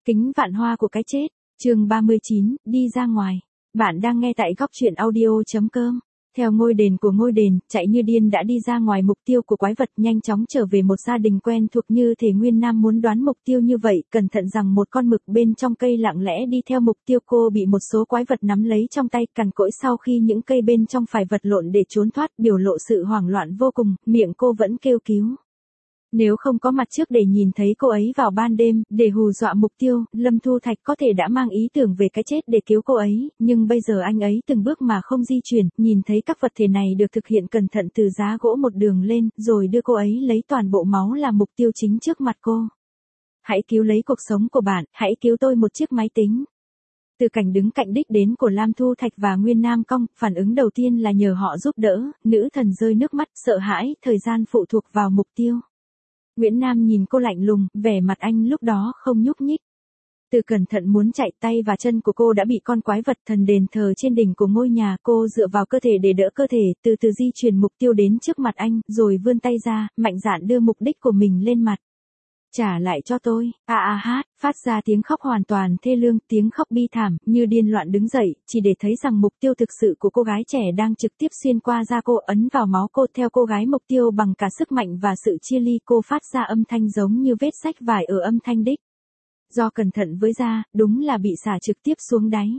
Kính vạn hoa của cái chết, chương 39, đi ra ngoài. Bạn đang nghe tại góc truyện audio.com. Theo ngôi đền của ngôi đền, chạy như điên đã đi ra ngoài mục tiêu của quái vật, nhanh chóng trở về một gia đình quen thuộc như thể Nguyên Nam muốn đoán mục tiêu như vậy, cẩn thận rằng một con mực bên trong cây lặng lẽ đi theo mục tiêu. Cô bị một số quái vật nắm lấy trong tay, cằn cỗi sau khi những cây bên trong phải vật lộn để trốn thoát, biểu lộ sự hoảng loạn vô cùng, miệng cô vẫn kêu cứu. Nếu không có mặt trước để nhìn thấy cô ấy vào ban đêm, để hù dọa mục tiêu, Lâm Thu Thạch có thể đã mang ý tưởng về cái chết để cứu cô ấy, nhưng bây giờ anh ấy từng bước mà không di chuyển, nhìn thấy các vật thể này được thực hiện cẩn thận từ giá gỗ một đường lên, rồi đưa cô ấy lấy toàn bộ máu là mục tiêu chính trước mặt cô. Hãy cứu lấy cuộc sống của bạn, hãy cứu tôi một chiếc máy tính. Từ cảnh đứng cạnh đích đến của Lam Thu Thạch và Nguyên Nam Cong, phản ứng đầu tiên là nhờ họ giúp đỡ, nữ thần rơi nước mắt, sợ hãi, thời gian phụ thuộc vào mục tiêu. Nguyễn Nam nhìn cô lạnh lùng, vẻ mặt anh lúc đó không nhúc nhích. Từ cẩn thận muốn chạy, tay và chân của cô đã bị con quái vật thần đền thờ trên đỉnh của ngôi nhà. Cô dựa vào cơ thể để đỡ cơ thể, từ từ di chuyển mục tiêu đến trước mặt anh, rồi vươn tay ra, mạnh dạn đưa mục đích của mình lên mặt. Trả lại cho tôi, hát, phát ra tiếng khóc hoàn toàn thê lương, tiếng khóc bi thảm, như điên loạn đứng dậy, chỉ để thấy rằng mục tiêu thực sự của cô gái trẻ đang trực tiếp xuyên qua da cô, ấn vào máu cô. Theo cô gái mục tiêu bằng cả sức mạnh và sự chia ly, cô phát ra âm thanh giống như vết rách vải ở âm thanh đích. Do cẩn thận với da, đúng là bị xả trực tiếp xuống đáy.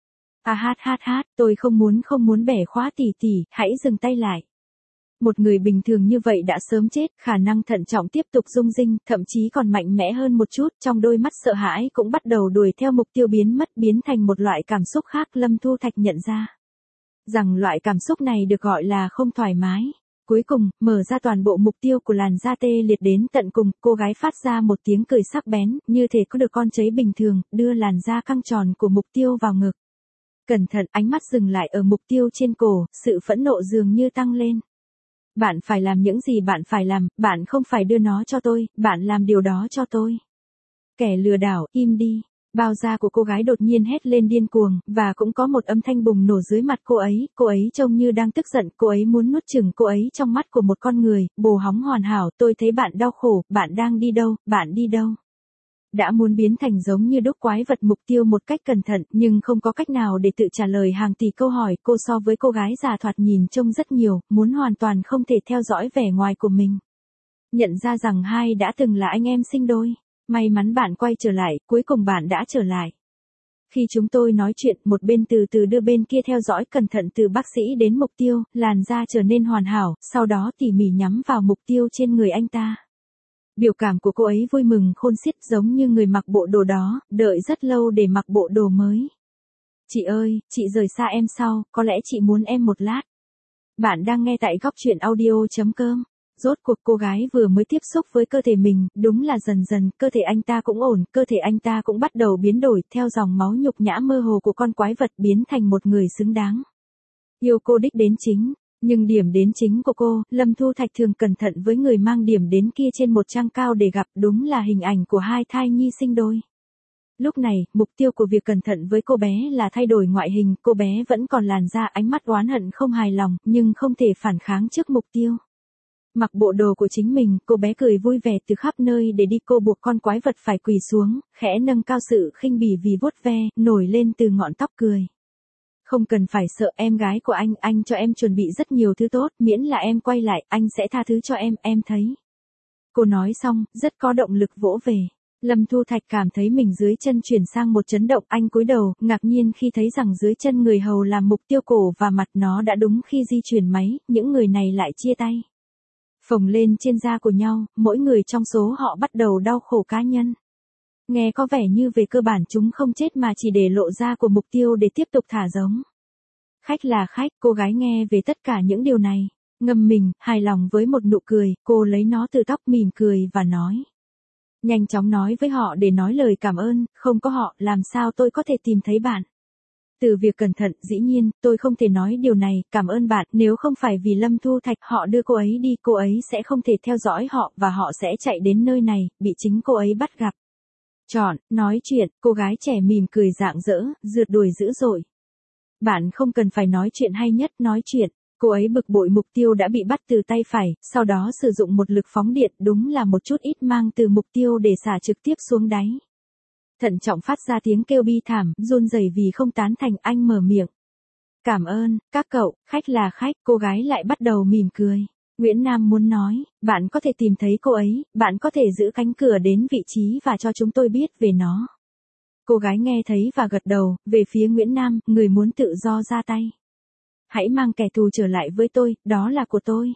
Tôi không muốn bẻ khóa tỷ, hãy dừng tay lại. Một người bình thường như vậy đã sớm chết, khả năng thận trọng tiếp tục rung rinh, thậm chí còn mạnh mẽ hơn một chút, trong đôi mắt sợ hãi cũng bắt đầu đuổi theo mục tiêu biến mất, biến thành một loại cảm xúc khác. Lâm Thu Thạch nhận ra rằng loại cảm xúc này được gọi là không thoải mái. Cuối cùng, mở ra toàn bộ mục tiêu của làn da tê liệt đến tận cùng, cô gái phát ra một tiếng cười sắc bén, như thể có được con cháy bình thường, đưa làn da căng tròn của mục tiêu vào ngực. Cẩn thận, ánh mắt dừng lại ở mục tiêu trên cổ, sự phẫn nộ dường như tăng lên. Bạn phải làm những gì bạn phải làm, bạn không phải đưa nó cho tôi, bạn làm điều đó cho tôi. Kẻ lừa đảo, im đi. Bao da của cô gái đột nhiên hét lên điên cuồng, và cũng có một âm thanh bùng nổ dưới mặt cô ấy trông như đang tức giận, cô ấy muốn nuốt chửng cô ấy trong mắt của một con người, bồ hóng hoàn hảo. Tôi thấy bạn đau khổ, bạn đang đi đâu, bạn đi đâu? Đã muốn biến thành giống như đúc quái vật mục tiêu một cách cẩn thận, nhưng không có cách nào để tự trả lời hàng tỷ câu hỏi. Cô so với cô gái già thoạt nhìn trông rất nhiều, muốn hoàn toàn không thể theo dõi vẻ ngoài của mình. Nhận ra rằng hai đã từng là anh em sinh đôi. May mắn bạn quay trở lại, cuối cùng bạn đã trở lại. Khi chúng tôi nói chuyện, một bên từ từ đưa bên kia theo dõi cẩn thận từ bác sĩ đến mục tiêu, làn da trở nên hoàn hảo, sau đó tỉ mỉ nhắm vào mục tiêu trên người anh ta. Biểu cảm của cô ấy vui mừng khôn xiết, giống như người mặc bộ đồ đó, đợi rất lâu để mặc bộ đồ mới. Chị ơi, chị rời xa em sau, có lẽ chị muốn em một lát. Bạn đang nghe tại góc truyện audio.com. Rốt cuộc cô gái vừa mới tiếp xúc với cơ thể mình, đúng là dần dần, cơ thể anh ta cũng ổn, cơ thể anh ta cũng bắt đầu biến đổi, theo dòng máu nhục nhã mơ hồ của con quái vật, biến thành một người xứng đáng. Yêu cô đích đến chính. Nhưng điểm đến chính của cô, Lâm Thu Thạch thường cẩn thận với người mang điểm đến kia trên một trang cao để gặp, đúng là hình ảnh của hai thai nhi sinh đôi. Lúc này, mục tiêu của việc cẩn thận với cô bé là thay đổi ngoại hình, cô bé vẫn còn làn da, ánh mắt oán hận không hài lòng, nhưng không thể phản kháng trước mục tiêu. Mặc bộ đồ của chính mình, cô bé cười vui vẻ từ khắp nơi để đi. Cô buộc con quái vật phải quỳ xuống, khẽ nâng cao sự khinh bỉ vì vuốt ve, nổi lên từ ngọn tóc cười. Không cần phải sợ, em gái của anh cho em chuẩn bị rất nhiều thứ tốt, miễn là em quay lại, anh sẽ tha thứ cho em thấy. Cô nói xong, rất có động lực vỗ về. Lâm Thu Thạch cảm thấy mình dưới chân chuyển sang một chấn động, anh cúi đầu, ngạc nhiên khi thấy rằng dưới chân người hầu làm mục tiêu cổ và mặt nó đã đúng khi di chuyển máy, những người này lại chia tay. Phồng lên trên da của nhau, mỗi người trong số họ bắt đầu đau khổ cá nhân. Nghe có vẻ như về cơ bản chúng không chết mà chỉ để lộ da của mục tiêu để tiếp tục thả giống. Khách là khách, cô gái nghe về tất cả những điều này, ngâm mình, hài lòng với một nụ cười, cô lấy nó từ tóc mỉm cười và nói. Nhanh chóng nói với họ để nói lời cảm ơn, không có họ, làm sao tôi có thể tìm thấy bạn. Từ việc cẩn thận, dĩ nhiên, tôi không thể nói điều này, cảm ơn bạn, nếu không phải vì Lâm Thu Thạch họ đưa cô ấy đi, cô ấy sẽ không thể theo dõi họ và họ sẽ chạy đến nơi này, bị chính cô ấy bắt gặp. Nói chuyện, cô gái trẻ mỉm cười rạng rỡ, rượt đuổi dữ dội. Bạn không cần phải nói chuyện hay nhất, nói chuyện. Cô ấy bực bội mục tiêu đã bị bắt từ tay phải, sau đó sử dụng một lực phóng điện, đúng là một chút ít mang từ mục tiêu để xả trực tiếp xuống đáy. Thận trọng phát ra tiếng kêu bi thảm, run rẩy vì không tán thành. Anh mở miệng. Cảm ơn, các cậu, khách là khách. Cô gái lại bắt đầu mỉm cười. Nguyễn Nam muốn nói, bạn có thể tìm thấy cô ấy, bạn có thể giữ cánh cửa đến vị trí và cho chúng tôi biết về nó. Cô gái nghe thấy và gật đầu, về phía Nguyễn Nam, người muốn tự do ra tay. Hãy mang kẻ thù trở lại với tôi, đó là của tôi.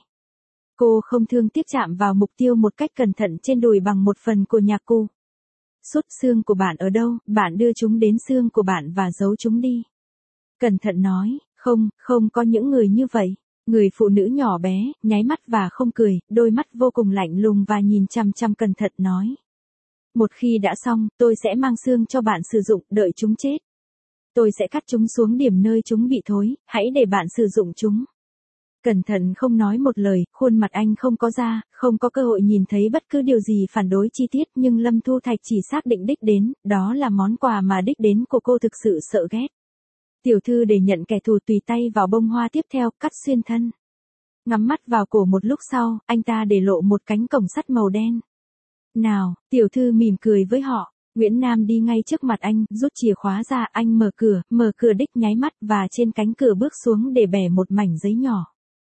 Cô không thương tiếc chạm vào mục tiêu một cách cẩn thận trên đùi bằng một phần của nhạc cụ. Sút xương của bạn ở đâu, bạn đưa chúng đến xương của bạn và giấu chúng đi. Cẩn thận nói, không có những người như vậy. Người phụ nữ nhỏ bé, nháy mắt và không cười, đôi mắt vô cùng lạnh lùng và nhìn chằm chằm cẩn thận nói. Một khi đã xong, tôi sẽ mang xương cho bạn sử dụng, đợi chúng chết. Tôi sẽ cắt chúng xuống điểm nơi chúng bị thối, hãy để bạn sử dụng chúng. Cẩn thận không nói một lời, khuôn mặt anh không có da, không có cơ hội nhìn thấy bất cứ điều gì phản đối chi tiết, nhưng Lâm Thu Thạch chỉ xác định đích đến, đó là món quà mà đích đến của cô thực sự sợ ghét. Tiểu thư để nhận kẻ thù, tùy tay vào bông hoa tiếp theo, cắt xuyên thân. Ngắm mắt vào cổ một lúc sau, anh ta để lộ một cánh cổng sắt màu đen. Nào, tiểu thư mỉm cười với họ. Nguyễn Nam đi ngay trước mặt anh, rút chìa khóa ra, anh mở cửa đích nháy mắt và trên cánh cửa bước xuống để bẻ một mảnh giấy nhỏ.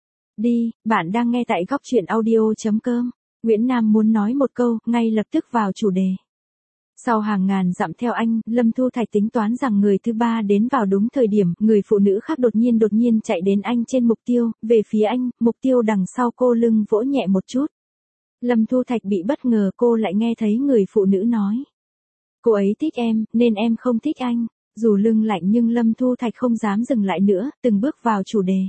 Đi, bạn đang nghe tại góc truyện audio.com. Nguyễn Nam muốn nói một câu, ngay lập tức vào chủ đề. Sau hàng ngàn dặm theo anh, Lâm Thu Thạch tính toán rằng người thứ ba đến vào đúng thời điểm, người phụ nữ khác đột nhiên chạy đến anh trên mục tiêu, về phía anh, mục tiêu đằng sau cô lưng vỗ nhẹ một chút. Lâm Thu Thạch bị bất ngờ, cô lại nghe thấy người phụ nữ nói. Cô ấy thích em, nên em không thích anh. Dù lưng lạnh nhưng Lâm Thu Thạch không dám dừng lại nữa, từng bước vào chủ đề.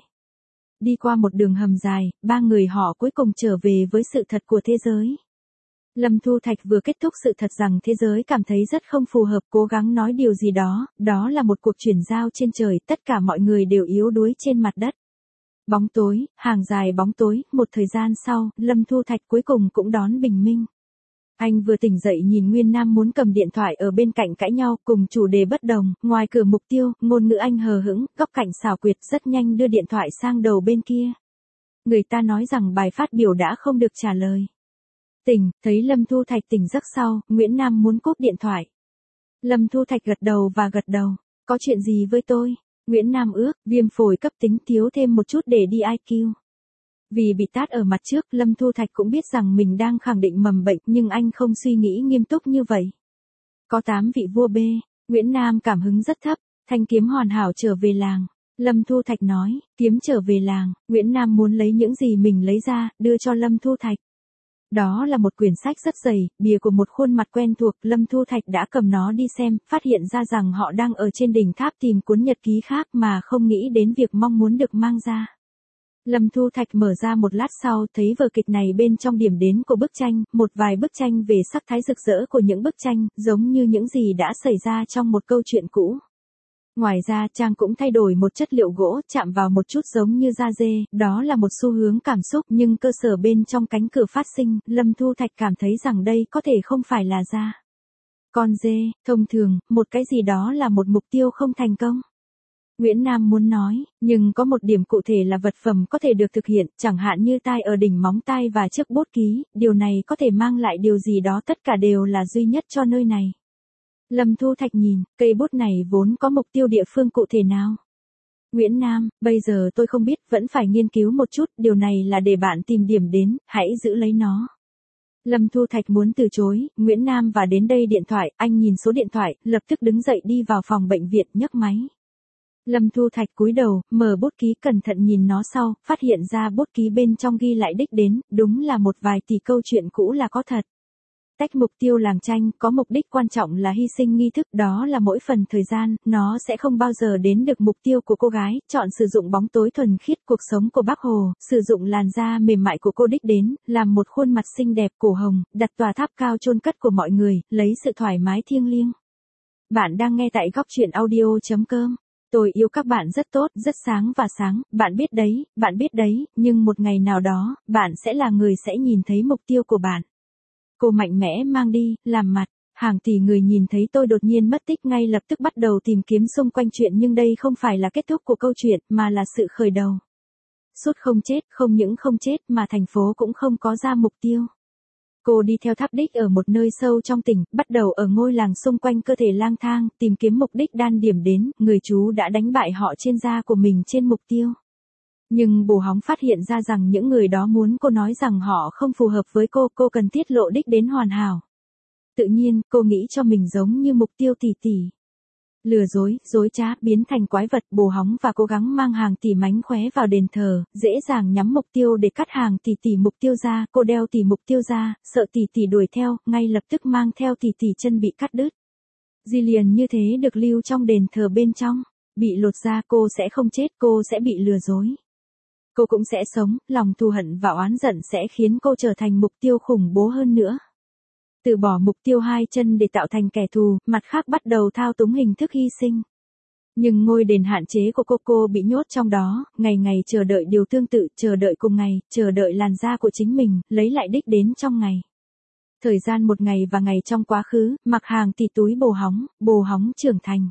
Đi qua một đường hầm dài, ba người họ cuối cùng trở về với sự thật của thế giới. Lâm Thu Thạch vừa kết thúc sự thật rằng thế giới cảm thấy rất không phù hợp, cố gắng nói điều gì đó, đó là một cuộc chuyển giao trên trời, tất cả mọi người đều yếu đuối trên mặt đất. Bóng tối, hàng dài bóng tối, một thời gian sau, Lâm Thu Thạch cuối cùng cũng đón bình minh. Anh vừa tỉnh dậy nhìn Nguyên Nam muốn cầm điện thoại ở bên cạnh cãi nhau, cùng chủ đề bất đồng, ngoài cửa mục tiêu, ngôn ngữ anh hờ hững, góc cạnh xảo quyệt, rất nhanh đưa điện thoại sang đầu bên kia. Người ta nói rằng bài phát biểu đã không được trả lời. Thấy Lâm Thu Thạch tỉnh giấc sau, Nguyễn Nam muốn cúp điện thoại. Lâm Thu Thạch gật đầu, có chuyện gì với tôi? Nguyễn Nam ước, viêm phổi cấp tính, thiếu thêm một chút để đi IQ. Vì bị tát ở mặt trước, Lâm Thu Thạch cũng biết rằng mình đang khẳng định mầm bệnh, nhưng anh không suy nghĩ nghiêm túc như vậy. Có 8 vị vua B, Nguyễn Nam cảm hứng rất thấp, thanh kiếm hoàn hảo trở về làng. Lâm Thu Thạch nói, kiếm trở về làng, Nguyễn Nam muốn lấy những gì mình lấy ra, đưa cho Lâm Thu Thạch. Đó là một quyển sách rất dày, bìa của một khuôn mặt quen thuộc, Lâm Thu Thạch đã cầm nó đi xem, phát hiện ra rằng họ đang ở trên đỉnh tháp tìm cuốn nhật ký khác mà không nghĩ đến việc mong muốn được mang ra. Lâm Thu Thạch mở ra một lát sau, thấy vở kịch này bên trong điểm đến của bức tranh, một vài bức tranh về sắc thái rực rỡ của những bức tranh, giống như những gì đã xảy ra trong một câu chuyện cũ. Ngoài ra, trang cũng thay đổi một chất liệu gỗ, chạm vào một chút giống như da dê, đó là một xu hướng cảm xúc, nhưng cơ sở bên trong cánh cửa phát sinh, Lâm Thu Thạch cảm thấy rằng đây có thể không phải là da. Con dê, thông thường, một cái gì đó là một mục tiêu không thành công. Nguyễn Nam muốn nói, nhưng có một điểm cụ thể là vật phẩm có thể được thực hiện, chẳng hạn như tai ở đỉnh móng tay và chiếc bút ký, điều này có thể mang lại điều gì đó, tất cả đều là duy nhất cho nơi này. Lâm Thu Thạch nhìn, cây bút này vốn có mục tiêu địa phương cụ thể nào? Nguyễn Nam, bây giờ tôi không biết, vẫn phải nghiên cứu một chút, điều này là để bạn tìm điểm đến, hãy giữ lấy nó. Lâm Thu Thạch muốn từ chối, Nguyễn Nam và đến đây điện thoại, anh nhìn số điện thoại, lập tức đứng dậy đi vào phòng bệnh viện, nhấc máy. Lâm Thu Thạch cúi đầu, mở bút ký cẩn thận nhìn nó sau, phát hiện ra bút ký bên trong ghi lại đích đến, đúng là một vài tỷ câu chuyện cũ là có thật. Tách mục tiêu làng tranh, có mục đích quan trọng là hy sinh nghi thức, đó là mỗi phần thời gian, nó sẽ không bao giờ đến được mục tiêu của cô gái, chọn sử dụng bóng tối thuần khiết cuộc sống của Bác Hồ, sử dụng làn da mềm mại của cô đích đến, làm một khuôn mặt xinh đẹp cổ hồng, đặt tòa tháp cao chôn cất của mọi người, lấy sự thoải mái thiêng liêng. Bạn đang nghe tại góc truyện audio.com. Tôi yêu các bạn rất tốt, rất sáng, bạn biết đấy, nhưng một ngày nào đó, bạn sẽ là người sẽ nhìn thấy mục tiêu của bạn. Cô mạnh mẽ mang đi, làm mặt, hàng tỷ người nhìn thấy tôi đột nhiên mất tích ngay lập tức bắt đầu tìm kiếm xung quanh chuyện, nhưng đây không phải là kết thúc của câu chuyện, mà là sự khởi đầu. Sút không chết, không những không chết mà thành phố cũng không có ra mục tiêu. Cô đi theo tháp đích ở một nơi sâu trong tỉnh, bắt đầu ở ngôi làng xung quanh cơ thể lang thang, tìm kiếm mục đích đan điểm đến, người chú đã đánh bại họ trên da của mình trên mục tiêu. Nhưng Bồ Hóng phát hiện ra rằng những người đó muốn cô nói rằng họ không phù hợp với cô cần tiết lộ đích đến hoàn hảo. Tự nhiên, cô nghĩ cho mình giống như mục tiêu tỷ tỷ. Lừa dối, dối trá, biến thành quái vật. Bồ Hóng và cố gắng mang hàng tỷ mánh khóe vào đền thờ, dễ dàng nhắm mục tiêu để cắt hàng tỷ mục tiêu ra. Cô đeo tỷ mục tiêu ra, sợ tỷ đuổi theo, ngay lập tức mang theo tỷ chân bị cắt đứt. Jillian như thế được lưu trong đền thờ bên trong. Bị lột ra cô sẽ không chết, cô sẽ bị lừa dối. Cô cũng sẽ sống, lòng thù hận và oán giận sẽ khiến cô trở thành mục tiêu khủng bố hơn nữa. Từ bỏ mục tiêu hai chân để tạo thành kẻ thù, mặt khác bắt đầu thao túng hình thức hy sinh. Nhưng ngôi đền hạn chế của cô bị nhốt trong đó, ngày ngày chờ đợi điều tương tự, chờ đợi cùng ngày, chờ đợi làn da của chính mình, lấy lại đích đến trong ngày. Thời gian một ngày và ngày trong quá khứ, mặc hàng tỷ túi Bồ Hóng trưởng thành.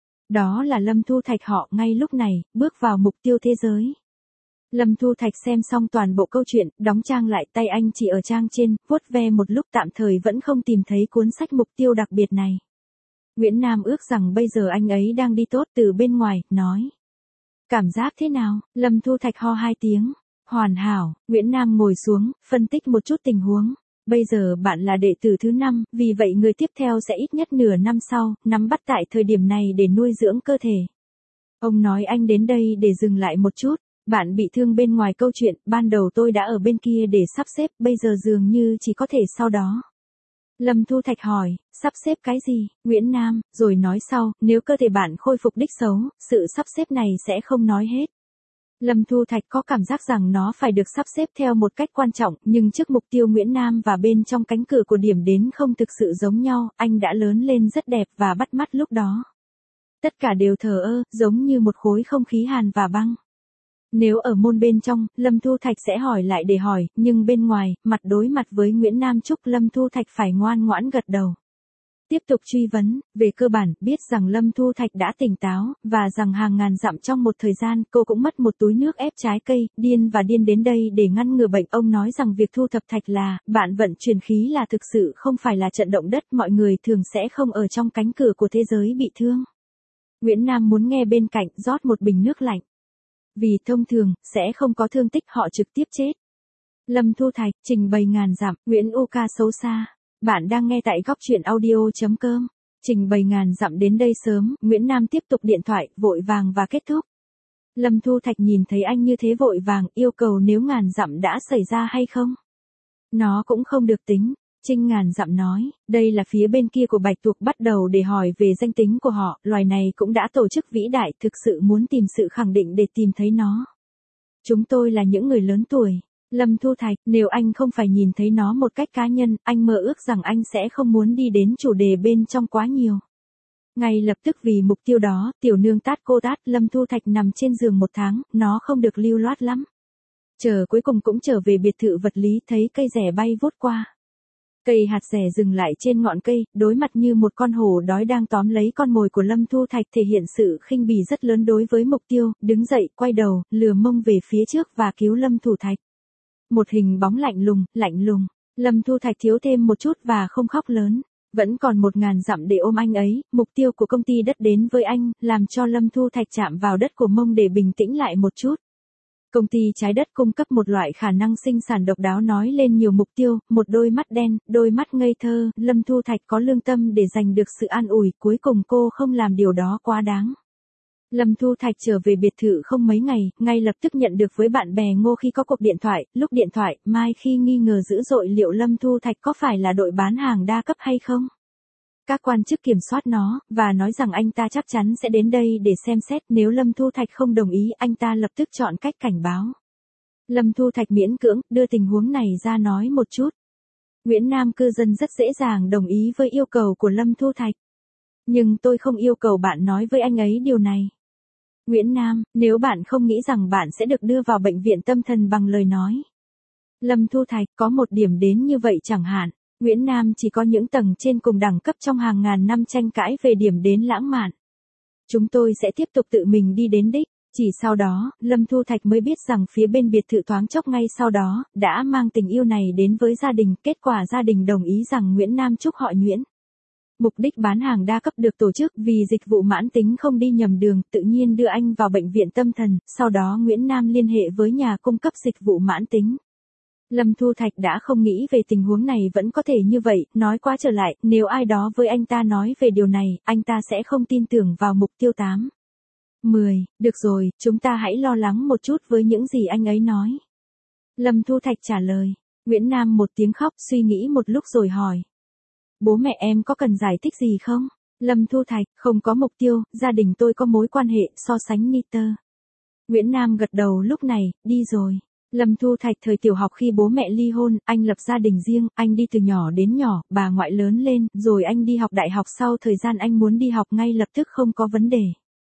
Đó là Lâm Thu Thạch họ ngay lúc này, bước vào mục tiêu thế giới. Lâm Thu Thạch xem xong toàn bộ câu chuyện, đóng trang lại, tay anh chỉ ở trang trên, vuốt ve một lúc tạm thời vẫn không tìm thấy cuốn sách mục tiêu đặc biệt này. Nguyễn Nam ước rằng bây giờ anh ấy đang đi tốt từ bên ngoài, nói. Cảm giác thế nào? Lâm Thu Thạch ho 2 tiếng. Hoàn hảo. Nguyễn Nam ngồi xuống, phân tích một chút tình huống. Bây giờ bạn là đệ tử thứ 5, vì vậy người tiếp theo sẽ ít nhất nửa năm sau, nắm bắt tại thời điểm này để nuôi dưỡng cơ thể. Ông nói anh đến đây để dừng lại một chút. Bạn bị thương bên ngoài câu chuyện, ban đầu tôi đã ở bên kia để sắp xếp, bây giờ dường như chỉ có thể sau đó. Lâm Thu Thạch hỏi, sắp xếp cái gì? Nguyễn Nam, rồi nói sau, nếu cơ thể bạn khôi phục đích xấu, sự sắp xếp này sẽ không nói hết. Lâm Thu Thạch có cảm giác rằng nó phải được sắp xếp theo một cách quan trọng, nhưng trước mục tiêu Nguyễn Nam và bên trong cánh cửa của điểm đến không thực sự giống nhau, anh đã lớn lên rất đẹp và bắt mắt lúc đó. Tất cả đều thờ ơ, giống như một khối không khí hàn và băng. Nếu ở môn bên trong, Lâm Thu Thạch sẽ hỏi lại để hỏi, nhưng bên ngoài, mặt đối mặt với Nguyễn Nam Trúc, Lâm Thu Thạch phải ngoan ngoãn gật đầu. Tiếp tục truy vấn, về cơ bản, biết rằng Lâm Thu Thạch đã tỉnh táo, và rằng hàng ngàn dặm trong một thời gian, cô cũng mất một túi nước ép trái cây, điên đến đây để ngăn ngừa bệnh. Ông nói rằng việc thu thập thạch là, bạn vận chuyển khí là thực sự không phải là trận động đất, mọi người thường sẽ không ở trong cánh cửa của thế giới bị thương. Nguyễn Nam muốn nghe bên cạnh, rót một bình nước lạnh. Vì thông thường, sẽ không có thương tích, họ trực tiếp chết. Lâm Thu Thạch, trình bày ngàn dặm, Nguyễn Uca xấu xa. Bạn đang nghe tại góc truyện audio.com. Trình bày ngàn dặm đến đây sớm, Nguyễn Nam tiếp tục điện thoại, vội vàng và kết thúc. Lâm Thu Thạch nhìn thấy anh như thế vội vàng, yêu cầu nếu ngàn dặm đã xảy ra hay không. Nó cũng không được tính. Trinh ngàn dặm nói, đây là phía bên kia của Bạch Tuộc bắt đầu để hỏi về danh tính của họ, loài này cũng đã tổ chức vĩ đại, thực sự muốn tìm sự khẳng định để tìm thấy nó. Chúng tôi là những người lớn tuổi. Lâm Thu Thạch, nếu anh không phải nhìn thấy nó một cách cá nhân, anh mơ ước rằng anh sẽ không muốn đi đến chủ đề bên trong quá nhiều. Ngay lập tức vì mục tiêu đó, tiểu nương tát cô tát, Lâm Thu Thạch nằm trên giường 1 tháng, nó không được lưu loát lắm. Chờ cuối cùng cũng trở về biệt thự vật lý, thấy cây rẻ bay vút qua. Cây hạt rẻ dừng lại trên ngọn cây, đối mặt như một con hổ đói đang tóm lấy con mồi của Lâm Thu Thạch, thể hiện sự khinh bỉ rất lớn đối với mục tiêu, đứng dậy, quay đầu, lừa mông về phía trước và cứu Lâm Thu Thạch. Một hình bóng lạnh lùng, Lâm Thu Thạch thiếu thêm một chút và không khóc lớn. Vẫn còn 1000 dặm để ôm anh ấy, mục tiêu của công ty đất đến với anh, làm cho Lâm Thu Thạch chạm vào đất của mông để bình tĩnh lại một chút. Công ty trái đất cung cấp một loại khả năng sinh sản độc đáo nói lên nhiều mục tiêu, một đôi mắt đen, đôi mắt ngây thơ, Lâm Thu Thạch có lương tâm để giành được sự an ủi, cuối cùng cô không làm điều đó quá đáng. Lâm Thu Thạch trở về biệt thự không mấy ngày, ngay lập tức nhận được với bạn bè Ngô khi có cuộc điện thoại, lúc điện thoại, Mai khi nghi ngờ dữ dội liệu Lâm Thu Thạch có phải là đội bán hàng đa cấp hay không. Các quan chức kiểm soát nó, và nói rằng anh ta chắc chắn sẽ đến đây để xem xét, nếu Lâm Thu Thạch không đồng ý, anh ta lập tức chọn cách cảnh báo. Lâm Thu Thạch miễn cưỡng, đưa tình huống này ra nói một chút. Nguyễn Nam cư dân rất dễ dàng đồng ý với yêu cầu của Lâm Thu Thạch. Nhưng tôi không yêu cầu bạn nói với anh ấy điều này. Nguyễn Nam, nếu bạn không nghĩ rằng bạn sẽ được đưa vào bệnh viện tâm thần bằng lời nói. Lâm Thu Thạch, có một điểm đến như vậy chẳng hạn. Nguyễn Nam chỉ có những tầng trên cùng đẳng cấp trong hàng ngàn năm tranh cãi về điểm đến lãng mạn. Chúng tôi sẽ tiếp tục tự mình đi đến đích. Chỉ sau đó, Lâm Thu Thạch mới biết rằng phía bên biệt thự thoáng chốc ngay sau đó, đã mang tình yêu này đến với gia đình, kết quả gia đình đồng ý rằng Nguyễn Nam Trúc họ Nguyễn. Mục đích bán hàng đa cấp được tổ chức vì dịch vụ mãn tính không đi nhầm đường, tự nhiên đưa anh vào bệnh viện tâm thần, sau đó Nguyễn Nam liên hệ với nhà cung cấp dịch vụ mãn tính. Lâm Thu Thạch đã không nghĩ về tình huống này vẫn có thể như vậy, nói qua trở lại, nếu ai đó với anh ta nói về điều này, anh ta sẽ không tin tưởng vào mục tiêu 8. 10, được rồi, chúng ta hãy lo lắng một chút với những gì anh ấy nói. Lâm Thu Thạch trả lời. Nguyễn Nam một tiếng khóc, suy nghĩ một lúc rồi hỏi. Bố mẹ em có cần giải thích gì không? Lâm Thu Thạch, không có mục tiêu, gia đình tôi có mối quan hệ, so sánh Niter. Nguyễn Nam gật đầu lúc này, đi rồi. Lâm Thu Thạch thời tiểu học khi bố mẹ ly hôn, anh lập gia đình riêng, anh đi từ nhỏ đến nhỏ, bà ngoại lớn lên, rồi anh đi học đại học sau thời gian anh muốn đi học ngay lập tức không có vấn đề.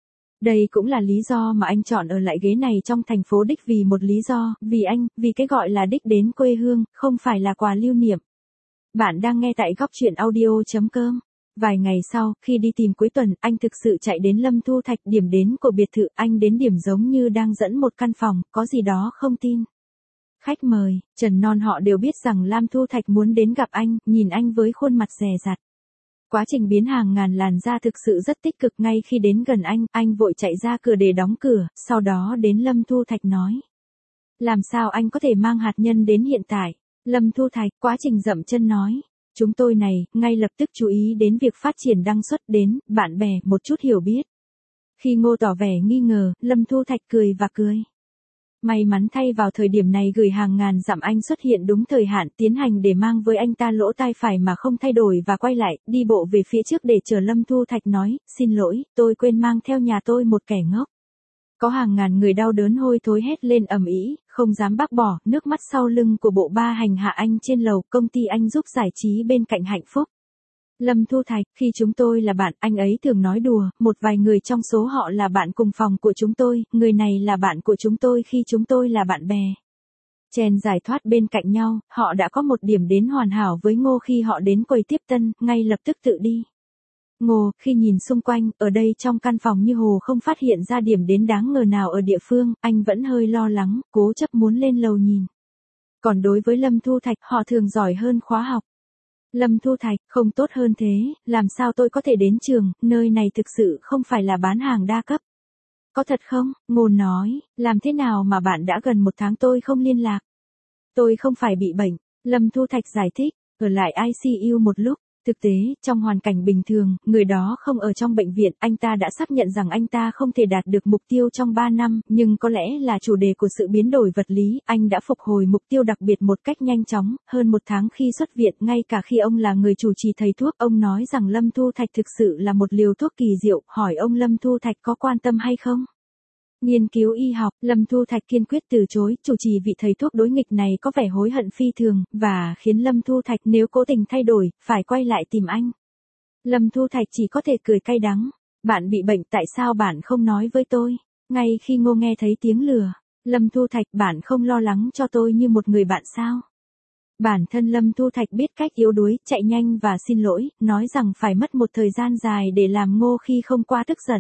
Đây cũng là lý do mà anh chọn ở lại ghế này trong thành phố đích vì một lý do, vì cái gọi là đích đến quê hương, không phải là quà lưu niệm. Bạn đang nghe tại góc truyện audio.com. Vài ngày sau, khi đi tìm cuối tuần, anh thực sự chạy đến Lâm Thu Thạch, điểm đến của biệt thự, anh đến điểm giống như đang dẫn một căn phòng, có gì đó không tin. Khách mời, Trần Non họ đều biết rằng Lâm Thu Thạch muốn đến gặp anh, nhìn anh với khuôn mặt dè dặt. Quá trình biến hàng ngàn làn da thực sự rất tích cực, ngay khi đến gần anh vội chạy ra cửa để đóng cửa, sau đó đến Lâm Thu Thạch nói. Làm sao anh có thể mang hạt nhân đến hiện tại? Lâm Thu Thạch, quá trình dậm chân nói. Chúng tôi này, ngay lập tức chú ý đến việc phát triển đăng xuất đến, bạn bè, một chút hiểu biết. Khi Ngô tỏ vẻ nghi ngờ, Lâm Thu Thạch cười và cười. May mắn thay vào thời điểm này gửi hàng ngàn dặm anh xuất hiện đúng thời hạn tiến hành để mang với anh ta lỗ tai phải mà không thay đổi và quay lại, đi bộ về phía trước để chờ Lâm Thu Thạch nói, xin lỗi, tôi quên mang theo nhà tôi một kẻ ngốc. Có hàng ngàn người đau đớn hôi thối hét lên ầm ĩ, không dám bác bỏ, nước mắt sau lưng của bộ ba hành hạ anh trên lầu, công ty anh giúp giải trí bên cạnh hạnh phúc. Lâm Thu Thạch, khi chúng tôi là bạn, anh ấy thường nói đùa, một vài người trong số họ là bạn cùng phòng của chúng tôi, người này là bạn của chúng tôi khi chúng tôi là bạn bè. Chen giải thoát bên cạnh nhau, họ đã có một điểm đến hoàn hảo với Ngô khi họ đến quầy tiếp tân, ngay lập tức tự đi. Ngô, khi nhìn xung quanh, ở đây trong căn phòng như hồ không phát hiện ra điểm đến đáng ngờ nào ở địa phương, anh vẫn hơi lo lắng, cố chấp muốn lên lầu nhìn. Còn đối với Lâm Thu Thạch, họ thường giỏi hơn khóa học. Lâm Thu Thạch, không tốt hơn thế, làm sao tôi có thể đến trường, nơi này thực sự không phải là bán hàng đa cấp. Có thật không? Ngô nói, làm thế nào mà bạn đã gần 1 tháng tôi không liên lạc? Tôi không phải bị bệnh, Lâm Thu Thạch giải thích, ở lại ICU một lúc. Thực tế, trong hoàn cảnh bình thường, người đó không ở trong bệnh viện, anh ta đã xác nhận rằng anh ta không thể đạt được mục tiêu trong 3 năm, nhưng có lẽ là chủ đề của sự biến đổi vật lý, anh đã phục hồi mục tiêu đặc biệt một cách nhanh chóng, hơn 1 tháng khi xuất viện, ngay cả khi ông là người chủ trì thầy thuốc, ông nói rằng Lâm Thu Thạch thực sự là một liều thuốc kỳ diệu, hỏi ông Lâm Thu Thạch có quan tâm hay không? Nghiên cứu y học, Lâm Thu Thạch kiên quyết từ chối, chủ trì vị thầy thuốc đối nghịch này có vẻ hối hận phi thường, và khiến Lâm Thu Thạch nếu cố tình thay đổi, phải quay lại tìm anh. Lâm Thu Thạch chỉ có thể cười cay đắng. Bạn bị bệnh tại sao bạn không nói với tôi? Ngay khi Ngô nghe thấy tiếng lừa, Lâm Thu Thạch, bạn không lo lắng cho tôi như một người bạn sao? Bản thân Lâm Thu Thạch biết cách yếu đuối, chạy nhanh và xin lỗi, nói rằng phải mất một thời gian dài để làm Ngô khi không qua tức giận.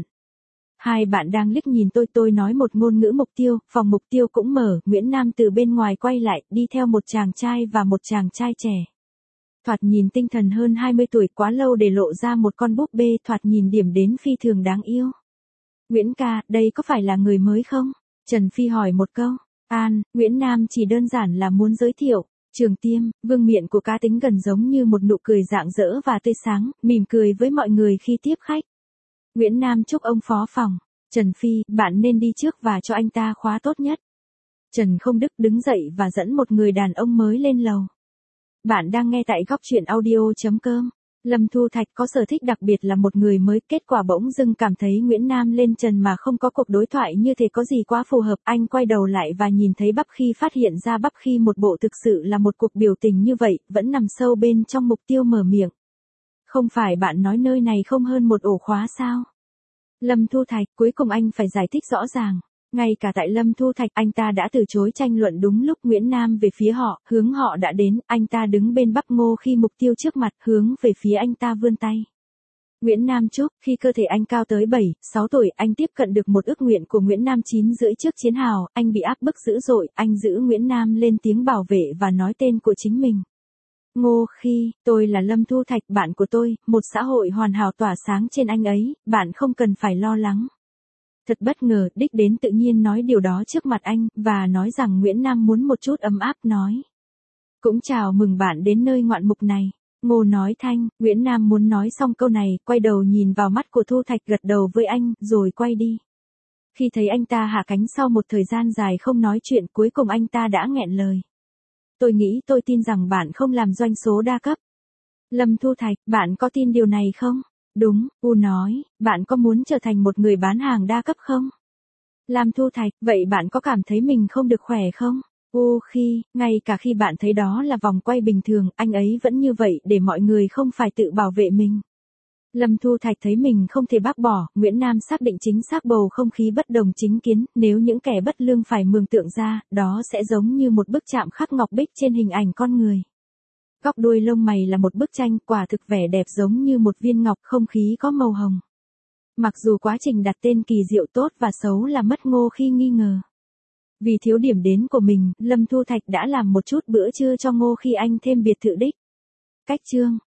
Hai bạn đang liếc nhìn tôi nói một ngôn ngữ mục tiêu, phòng mục tiêu cũng mở, Nguyễn Nam từ bên ngoài quay lại, đi theo một chàng trai và một chàng trai trẻ. Thoạt nhìn tinh thần hơn 20 tuổi, quá lâu để lộ ra một con búp bê, thoạt nhìn điểm đến phi thường đáng yêu. Nguyễn ca, đây có phải là người mới không? Trần Phi hỏi một câu. Nguyễn Nam chỉ đơn giản là muốn giới thiệu. Trường Tiêm, vương miện của cá tính gần giống như một nụ cười rạng rỡ và tươi sáng, mỉm cười với mọi người khi tiếp khách. Nguyễn Nam chúc ông phó phòng. Trần Phi, bạn nên đi trước và cho anh ta khóa tốt nhất. Trần Không Đức đứng dậy và dẫn một người đàn ông mới lên lầu. Bạn đang nghe tại góc truyện audio.com. Lâm Thu Thạch có sở thích đặc biệt là một người mới, kết quả bỗng dưng cảm thấy Nguyễn Nam lên trần mà không có cuộc đối thoại như thế có gì quá phù hợp. Anh quay đầu lại và nhìn thấy bắp khi phát hiện ra bắp khi một bộ thực sự là một cuộc biểu tình như vậy, vẫn nằm sâu bên trong mục tiêu mở miệng. Không phải bạn nói nơi này không hơn một ổ khóa sao? Lâm Thu Thạch, cuối cùng anh phải giải thích rõ ràng. Ngay cả tại Lâm Thu Thạch, anh ta đã từ chối tranh luận đúng lúc Nguyễn Nam về phía họ, hướng họ đã đến, anh ta đứng bên bắp Ngô khi mục tiêu trước mặt, hướng về phía anh ta vươn tay. Nguyễn Nam chúc, khi cơ thể anh cao tới 7, 6 tuổi, anh tiếp cận được một ước nguyện của Nguyễn Nam 9 rưỡi trước chiến hào, anh bị áp bức dữ dội, anh giữ Nguyễn Nam lên tiếng bảo vệ và nói tên của chính mình. Ngô Khi, tôi là Lâm Thu Thạch, bạn của tôi, một xã hội hoàn hảo tỏa sáng trên anh ấy, bạn không cần phải lo lắng. Thật bất ngờ, đích đến tự nhiên nói điều đó trước mặt anh, và nói rằng Nguyễn Nam muốn một chút ấm áp nói. Cũng chào mừng bạn đến nơi ngoạn mục này. Ngô nói thanh, Nguyễn Nam muốn nói xong câu này, quay đầu nhìn vào mắt của Thu Thạch gật đầu với anh, rồi quay đi. Khi thấy anh ta hạ cánh sau một thời gian dài không nói chuyện, cuối cùng anh ta đã nghẹn lời. Tôi tin rằng bạn không làm doanh số đa cấp. Lâm Thu Thạch, bạn có tin điều này không? Đúng, U nói, bạn có muốn trở thành một người bán hàng đa cấp không? Lam Thu Thạch, vậy bạn có cảm thấy mình không được khỏe không? Ngay cả khi bạn thấy đó là vòng quay bình thường, anh ấy vẫn như vậy để mọi người không phải tự bảo vệ mình. Lâm Thu Thạch thấy mình không thể bác bỏ, Nguyễn Nam xác định chính xác bầu không khí bất đồng chính kiến, nếu những kẻ bất lương phải mường tượng ra, đó sẽ giống như một bức chạm khắc ngọc bích trên hình ảnh con người. Góc đuôi lông mày là một bức tranh, quả thực vẻ đẹp giống như một viên ngọc, không khí có màu hồng. Mặc dù quá trình đặt tên kỳ diệu tốt và xấu là mất Ngô Khi nghi ngờ. Vì thiếu điểm đến của mình, Lâm Thu Thạch đã làm một chút bữa trưa cho Ngô Khi anh thêm biệt thự đích. Cách chương